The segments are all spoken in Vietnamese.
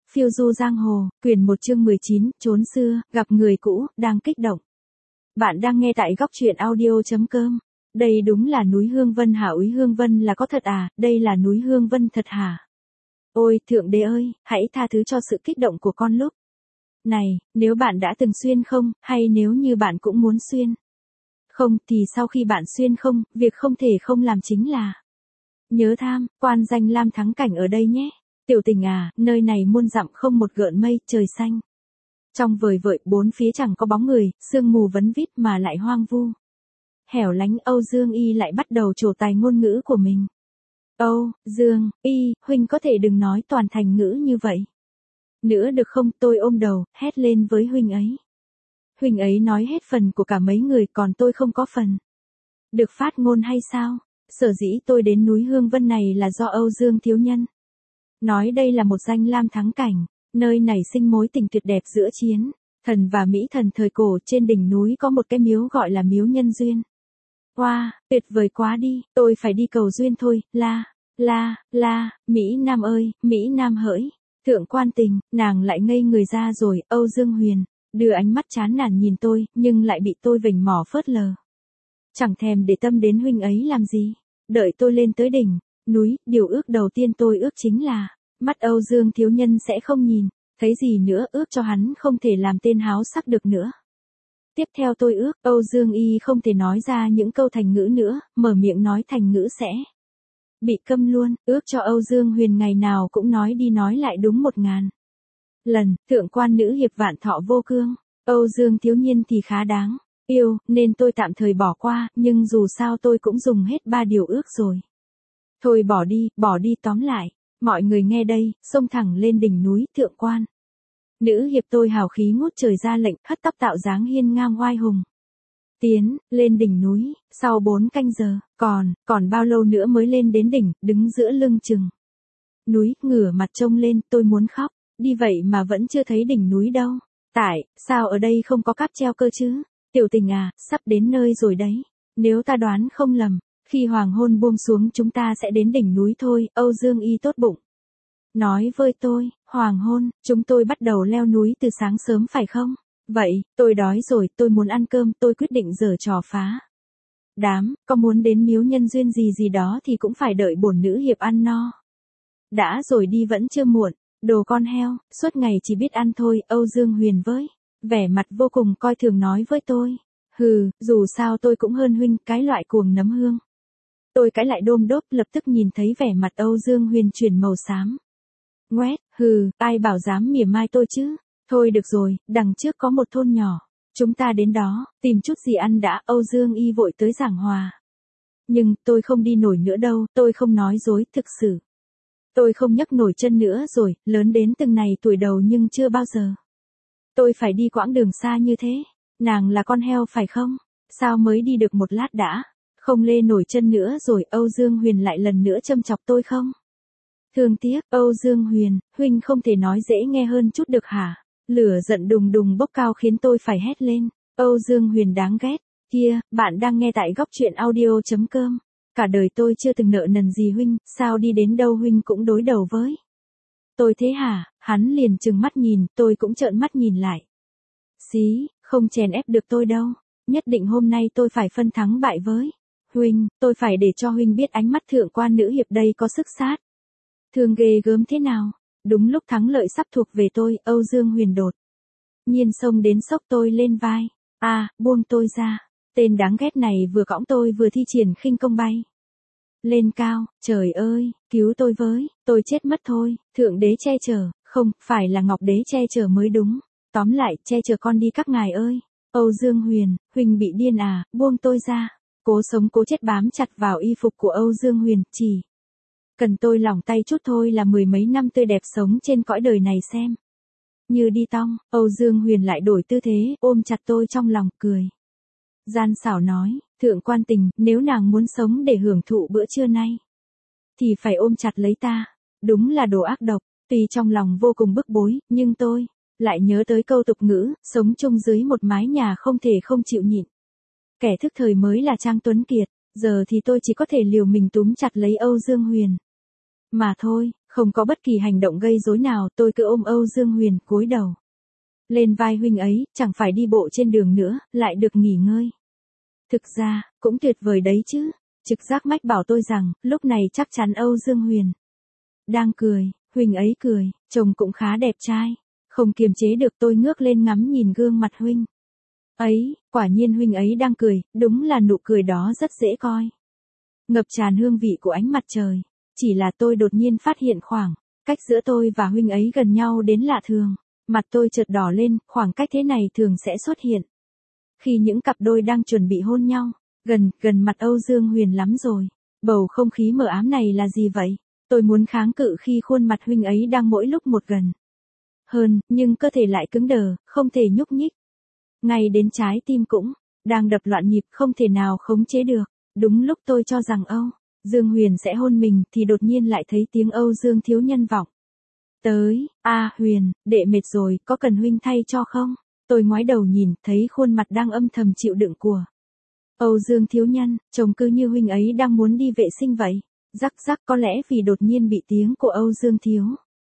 Phiêu du giang hồ, quyển 1 chương 19, trốn xưa, gặp người cũ, đang kích động. Bạn đang nghe tại góc truyện audio.com. Đây đúng là núi Hương Vân hả? Úy Hương Vân là có thật à? Đây là núi Hương Vân thật hả? Ôi, Thượng Đế ơi, hãy tha thứ cho sự kích động của con lúc này, nếu bạn đã từng xuyên không, hay nếu như bạn cũng muốn xuyên không, thì sau khi bạn xuyên không, việc không thể không làm chính là nhớ tham, quan danh lam thắng cảnh ở đây nhé. Tiểu tình à, nơi này muôn dặm không một gợn mây, trời xanh trong vời vợi, bốn phía chẳng có bóng người, sương mù vấn vít mà lại hoang vu. Hẻo lánh. Âu Dương Y lại bắt đầu trổ tài ngôn ngữ của mình. Âu Dương Y, huynh có thể đừng nói toàn thành ngữ như vậy nữa được không? Tôi ôm đầu, hét lên với huynh ấy. Huynh ấy nói hết phần của cả mấy người, còn tôi không có phần được phát ngôn hay sao? Sở dĩ tôi đến núi Hương Vân này là do Âu Dương thiếu nhân nói đây là một danh lam thắng cảnh, nơi này sinh mối tình tuyệt đẹp giữa chiến thần và mỹ thần thời cổ. Trên đỉnh núi có một cái miếu gọi là miếu nhân duyên. Wow, tuyệt vời quá đi, tôi phải đi cầu duyên thôi. La, Mỹ Nam ơi, Mỹ Nam hỡi. Thượng quan Tình, nàng lại ngây người ra rồi. Âu Dương Huyền đưa ánh mắt chán nản nhìn tôi, nhưng lại bị tôi vểnh mỏ phớt lờ. Chẳng thèm để tâm đến huynh ấy làm gì. Đợi tôi lên tới đỉnh núi, điều ước đầu tiên tôi ước chính là mắt Âu Dương thiếu nhân sẽ không nhìn thấy gì nữa, ước cho hắn không thể làm tên háo sắc được nữa. Tiếp theo tôi ước Âu Dương Y không thể nói ra những câu thành ngữ nữa, mở miệng nói thành ngữ sẽ bị câm luôn. Ước cho Âu Dương Huyền ngày nào cũng nói đi nói lại đúng 1000 lần. Thượng quan nữ hiệp vạn thọ vô cương. Âu Dương thiếu nhiên thì khá đáng yêu, nên tôi tạm thời bỏ qua, nhưng dù sao tôi cũng dùng hết 3 điều ước rồi. Thôi bỏ đi tóm lại. Mọi người nghe đây, xông thẳng lên đỉnh núi. Thượng quan nữ hiệp tôi hào khí ngút trời ra lệnh, hất tóc tạo dáng hiên ngang oai hùng. Tiến lên đỉnh núi, sau 4 canh giờ, còn bao lâu nữa mới lên đến đỉnh, đứng giữa lưng chừng núi, ngửa mặt trông lên, tôi muốn khóc. Đi vậy mà vẫn chưa thấy đỉnh núi đâu. Tại sao ở đây không có cáp treo cơ chứ? Tiểu tình à, sắp đến nơi rồi đấy. Nếu ta đoán không lầm, khi hoàng hôn buông xuống chúng ta sẽ đến đỉnh núi thôi. Âu Dương Y tốt bụng nói với tôi. Hoàng hôn, chúng tôi bắt đầu leo núi từ sáng sớm phải không? Vậy, tôi đói rồi, tôi muốn ăn cơm. Tôi quyết định giở trò phá đám, có muốn đến miếu nhân duyên gì đó thì cũng phải đợi bổn nữ hiệp ăn no đã rồi đi, vẫn chưa muộn. Đồ con heo, suốt ngày chỉ biết ăn thôi. Âu Dương Huyền với vẻ mặt vô cùng coi thường nói với tôi. Hừ, dù sao tôi cũng hơn huynh, cái loại cuồng nấm hương. Tôi cãi lại đôm đốp, lập tức nhìn thấy vẻ mặt Âu Dương Huyền chuyển màu xám ngoét. Hừ, ai bảo dám mỉa mai tôi chứ? Thôi được rồi, đằng trước có một thôn nhỏ, chúng ta đến đó tìm chút gì ăn đã. Âu Dương Y vội tới giảng hòa. Nhưng tôi không đi nổi nữa đâu, tôi không nói dối, thực sự tôi không nhấc nổi chân nữa rồi. Lớn đến từng này tuổi đầu nhưng chưa bao giờ tôi phải đi quãng đường xa như thế. Nàng là con heo phải không? Sao mới đi được một lát đã không lê nổi chân nữa rồi? Âu Dương Huyền lại lần nữa châm chọc tôi không thương tiếc. Âu Dương Huyền, huynh không thể nói dễ nghe hơn chút được hả? Lửa giận đùng đùng bốc cao khiến tôi phải hét lên. Âu Dương Huyền đáng ghét. Kia, bạn đang nghe tại góc truyện audio.com. Cả đời tôi chưa từng nợ nần gì huynh, sao đi đến đâu huynh cũng đối đầu với tôi thế hả? Hắn liền trừng mắt nhìn, tôi cũng trợn mắt nhìn lại. Xí, không chèn ép được tôi đâu. Nhất định hôm nay tôi phải phân thắng bại với huynh, tôi phải để cho huynh biết ánh mắt thượng quan nữ hiệp đây có sức sát thương ghê gớm thế nào. Đúng lúc thắng lợi sắp thuộc về tôi, Âu Dương Huyền đột nhiên xông đến xốc tôi lên vai. Buông tôi ra. Tên đáng ghét này vừa cõng tôi vừa thi triển khinh công bay lên cao. Trời ơi, cứu tôi với, tôi chết mất thôi. Thượng đế che chở, không, phải là Ngọc đế che chở mới đúng. Tóm lại, che chở con đi các ngài ơi. Âu Dương Huyền, huynh bị điên à? Buông tôi ra. Cố sống cố chết bám chặt vào y phục của Âu Dương Huyền, chỉ cần tôi lỏng tay chút thôi là 10 mấy năm tươi đẹp sống trên cõi đời này xem như đi tong. Âu Dương Huyền lại đổi tư thế, ôm chặt tôi trong lòng, cười gian xảo nói. Thượng quan Tình, nếu nàng muốn sống để hưởng thụ bữa trưa nay thì phải ôm chặt lấy ta. Đúng là đồ ác độc. Tuy trong lòng vô cùng bức bối, nhưng tôi lại nhớ tới câu tục ngữ, sống chung dưới một mái nhà không thể không chịu nhịn. Kẻ thức thời mới là Trang Tuấn Kiệt. Giờ thì tôi chỉ có thể liều mình túm chặt lấy Âu Dương Huyền mà thôi. Không có bất kỳ hành động gây rối nào, tôi cứ ôm Âu Dương Huyền, cúi đầu lên vai huynh ấy, chẳng phải đi bộ trên đường nữa, lại được nghỉ ngơi. Thực ra, cũng tuyệt vời đấy chứ. Trực giác mách bảo tôi rằng, lúc này chắc chắn Âu Dương Huyền đang cười, huynh ấy cười, trông cũng khá đẹp trai. Không kiềm chế được tôi ngước lên ngắm nhìn gương mặt huynh ấy, quả nhiên huynh ấy đang cười, đúng là nụ cười đó rất dễ coi. Ngập tràn hương vị của ánh mặt trời. Chỉ là tôi đột nhiên phát hiện khoảng cách giữa tôi và huynh ấy gần nhau đến lạ thường. Mặt tôi chợt đỏ lên, khoảng cách thế này thường sẽ xuất hiện khi những cặp đôi đang chuẩn bị hôn nhau. Gần mặt Âu Dương Huyền lắm rồi. Bầu không khí mờ ám này là gì vậy? Tôi muốn kháng cự khi khuôn mặt huynh ấy đang mỗi lúc một gần hơn, nhưng cơ thể lại cứng đờ, không thể nhúc nhích. Ngay đến trái tim cũng đang đập loạn nhịp, không thể nào khống chế được. Đúng lúc tôi cho rằng Âu Dương Huyền sẽ hôn mình thì đột nhiên lại thấy tiếng Âu Dương thiếu nhân vọng tới. Huyền, đệ mệt rồi, có cần huynh thay cho không? Tôi ngoái đầu nhìn, thấy khuôn mặt đang âm thầm chịu đựng của Âu Dương thiếu nhân, trông cứ như huynh ấy đang muốn đi vệ sinh vậy. Rắc rắc, có lẽ vì đột nhiên bị tiếng của Âu Dương thiếu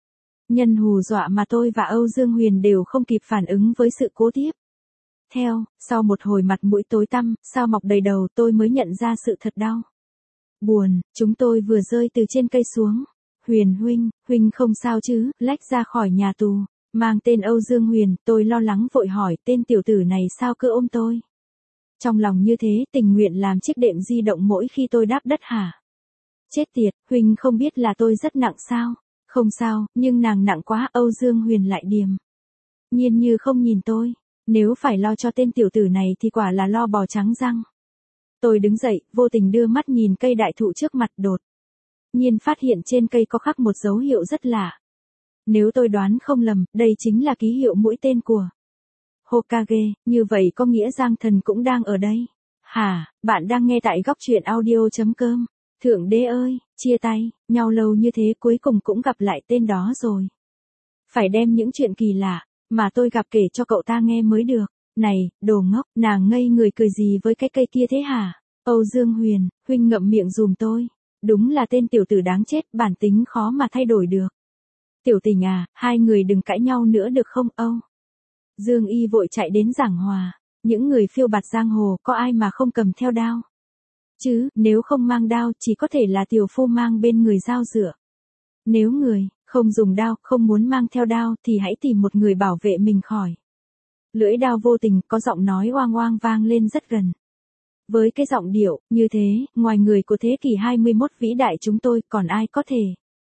nhân hù dọa mà tôi và Âu Dương Huyền đều không kịp phản ứng với sự cố tiếp theo. Sau một hồi mặt mũi tối tăm, sao mọc đầy đầu, tôi mới nhận ra sự thật đau buồn. Chúng tôi vừa rơi từ trên cây xuống. Huyền huynh không sao chứ? Lách ra khỏi nhà tù mang tên Âu Dương Huyền, tôi lo lắng vội hỏi, tên tiểu tử này sao cứ ôm tôi trong lòng như thế, tình nguyện làm chiếc đệm di động mỗi khi tôi đáp đất hả? Chết tiệt, huynh không biết là tôi rất nặng sao? Không sao, nhưng nàng nặng quá. Âu Dương Huyền lại điềm nhiên như không nhìn tôi. Nếu phải lo cho tên tiểu tử này thì quả là lo bò trắng răng. Tôi đứng dậy, vô tình đưa mắt nhìn cây đại thụ trước mặt, đột nhiên phát hiện trên cây có khắc một dấu hiệu rất lạ. Nếu tôi đoán không lầm, đây chính là ký hiệu mũi tên của Hokage, như vậy có nghĩa Giang Thần cũng đang ở đây. Hả, bạn đang nghe tại góc truyện audio.com. Thượng đế ơi, chia tay, nhau lâu như thế cuối cùng cũng gặp lại tên đó rồi. Phải đem những chuyện kỳ lạ mà tôi gặp kể cho cậu ta nghe mới được. Này, đồ ngốc, nàng ngây người cười gì với cái cây kia thế hả? Âu Dương Huyền, huynh ngậm miệng dùm tôi. Đúng là tên tiểu tử đáng chết, bản tính khó mà thay đổi được. Tiểu tình à, hai người đừng cãi nhau nữa được không? Âu Dương Y vội chạy đến giảng hòa. Những người phiêu bạt giang hồ có ai mà không cầm theo đao chứ? Nếu không mang đao chỉ có thể là tiểu phu mang bên người dao dựa. Nếu người không dùng đao, không muốn mang theo đao thì hãy tìm một người bảo vệ mình khỏi lưỡi đao vô tình. Có giọng nói oang oang vang lên rất gần. Với cái giọng điệu như thế, ngoài người của thế kỷ 21 vĩ đại chúng tôi, còn ai có thể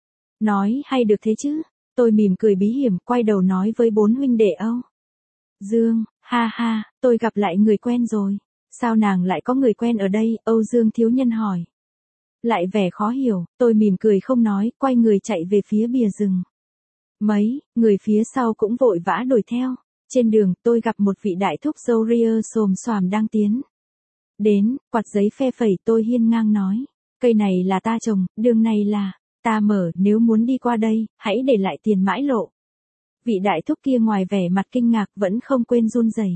nói hay được thế chứ? Tôi mỉm cười bí hiểm, quay đầu nói với bốn huynh đệ Âu Dương, ha ha, tôi gặp lại người quen rồi. Sao nàng lại có người quen ở đây? Âu Dương thiếu nhân hỏi. Lại vẻ khó hiểu, tôi mỉm cười không nói, quay người chạy về phía bìa rừng. Mấy người phía sau cũng vội vã đuổi theo. Trên đường, tôi gặp một vị đại thúc râu ria xồm xoàm đang tiến đến, quạt giấy phe phẩy. Tôi hiên ngang nói, cây này là ta trồng, đường này là ta mở, nếu muốn đi qua đây, hãy để lại tiền mãi lộ. Vị đại thúc kia ngoài vẻ mặt kinh ngạc vẫn không quên run rẩy,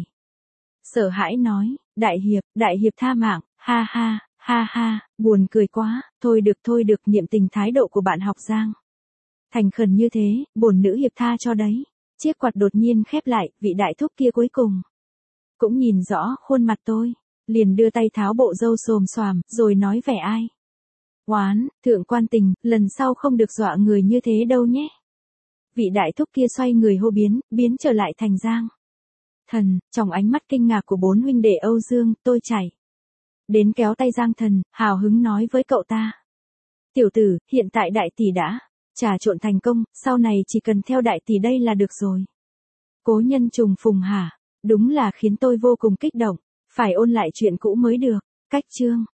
sợ hãi nói, đại hiệp tha mạng, ha ha, buồn cười quá. Thôi được, niệm tình thái độ của bạn học Giang thành khẩn như thế, bổn nữ hiệp tha cho đấy. Chiếc quạt đột nhiên khép lại, vị đại thúc kia cuối cùng cũng nhìn rõ khuôn mặt tôi, liền đưa tay tháo bộ râu xồm xoàm, rồi nói vẻ ai oán, thượng quan tình, lần sau không được dọa người như thế đâu nhé. Vị đại thúc kia xoay người hô biến trở lại thành Giang Thần. Trong ánh mắt kinh ngạc của bốn huynh đệ Âu Dương, tôi chạy đến kéo tay Giang Thần, hào hứng nói với cậu ta. Tiểu tử, hiện tại đại tỷ đã trà trộn thành công, sau này chỉ cần theo đại tỷ đây là được rồi. Cố nhân trùng phùng hả? Đúng là khiến tôi vô cùng kích động, phải ôn lại chuyện cũ mới được. Cách chương